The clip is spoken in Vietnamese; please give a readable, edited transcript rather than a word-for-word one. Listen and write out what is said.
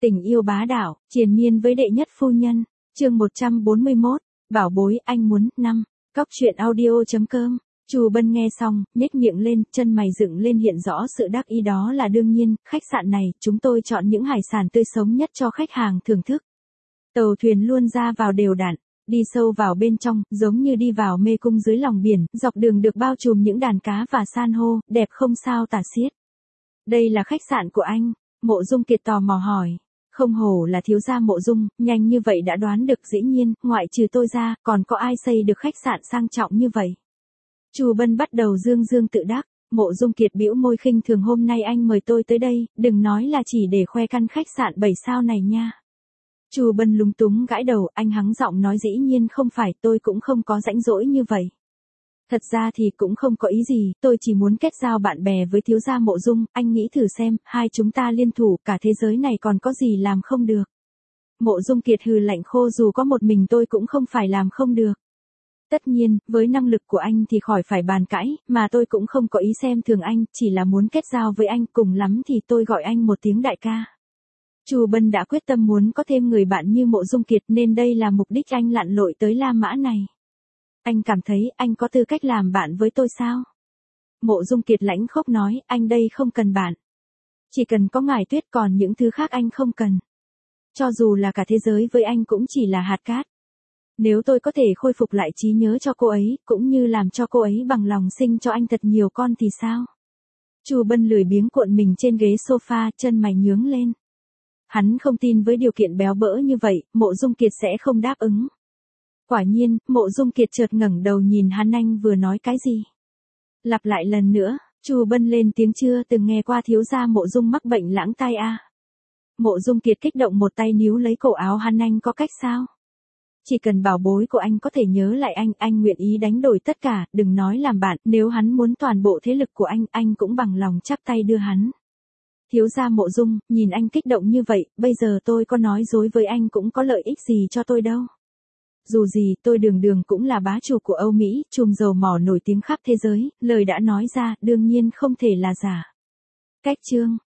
Tình yêu bá đạo, triền miên với đệ nhất phu nhân. Chương 141, bảo bối anh muốn, 5. Cóc truyện audio.com. Chu Bân nghe xong, nhếch miệng lên, chân mày dựng lên hiện rõ sự đắc ý đó là đương nhiên, khách sạn này, chúng tôi chọn những hải sản tươi sống nhất cho khách hàng thưởng thức. Tàu thuyền luôn ra vào đều đặn, đi sâu vào bên trong, giống như đi vào mê cung dưới lòng biển, dọc đường được bao trùm những đàn cá và san hô, đẹp không sao tả xiết. Đây là khách sạn của anh? Mộ Dung Kiệt tò mò hỏi. Không hổ là thiếu gia Mộ Dung, nhanh như vậy đã đoán được, dĩ nhiên, ngoại trừ tôi ra, còn có ai xây được khách sạn sang trọng như vậy. Chu Bân bắt đầu dương dương tự đắc. Mộ Dung Kiệt bĩu môi khinh thường, hôm nay anh mời tôi tới đây, đừng nói là chỉ để khoe căn khách sạn 7 sao này nha. Chu Bân lúng túng gãi đầu, anh hắng giọng nói dĩ nhiên không phải, tôi cũng không có rãnh rỗi như vậy. Thật ra thì cũng không có ý gì, tôi chỉ muốn kết giao bạn bè với thiếu gia Mộ Dung, anh nghĩ thử xem, hai chúng ta liên thủ, cả thế giới này còn có gì làm không được. Mộ Dung Kiệt hừ lạnh khô, dù có một mình tôi cũng không phải làm không được. Tất nhiên, với năng lực của anh thì khỏi phải bàn cãi, mà tôi cũng không có ý xem thường anh, chỉ là muốn kết giao với anh, cùng lắm thì tôi gọi anh một tiếng đại ca. Chu Bân đã quyết tâm muốn có thêm người bạn như Mộ Dung Kiệt nên đây là mục đích anh lặn lội tới La Mã này. Anh cảm thấy anh có tư cách làm bạn với tôi sao? Mộ Dung Kiệt lãnh khốc nói, anh đây không cần bạn. Chỉ cần có ngải tuyết, còn những thứ khác anh không cần. Cho dù là cả thế giới với anh cũng chỉ là hạt cát. Nếu tôi có thể khôi phục lại trí nhớ cho cô ấy, cũng như làm cho cô ấy bằng lòng sinh cho anh thật nhiều con thì sao? Chu Bân lười biếng cuộn mình trên ghế sofa, chân mày nhướng lên. Hắn không tin với điều kiện béo bỡ như vậy, Mộ Dung Kiệt sẽ không đáp ứng. Quả nhiên, Mộ Dung Kiệt chợt ngẩng đầu nhìn hắn, anh vừa nói cái gì? Lặp lại lần nữa. Chu Bân lên tiếng, chưa từng nghe qua thiếu gia Mộ Dung mắc bệnh lãng tai à? Mộ Dung Kiệt kích động một tay níu lấy cổ áo hắn, anh có cách sao? Chỉ cần bảo bối của anh có thể nhớ lại anh nguyện ý đánh đổi tất cả, đừng nói làm bạn, nếu hắn muốn toàn bộ thế lực của anh cũng bằng lòng chắp tay đưa hắn. Thiếu gia Mộ Dung, nhìn anh kích động như vậy, bây giờ tôi có nói dối với anh cũng có lợi ích gì cho tôi đâu. Dù gì, tôi đường cũng là bá chủ của Âu Mỹ, chùm dầu mỏ nổi tiếng khắp thế giới, lời đã nói ra, đương nhiên không thể là giả. Cách chương.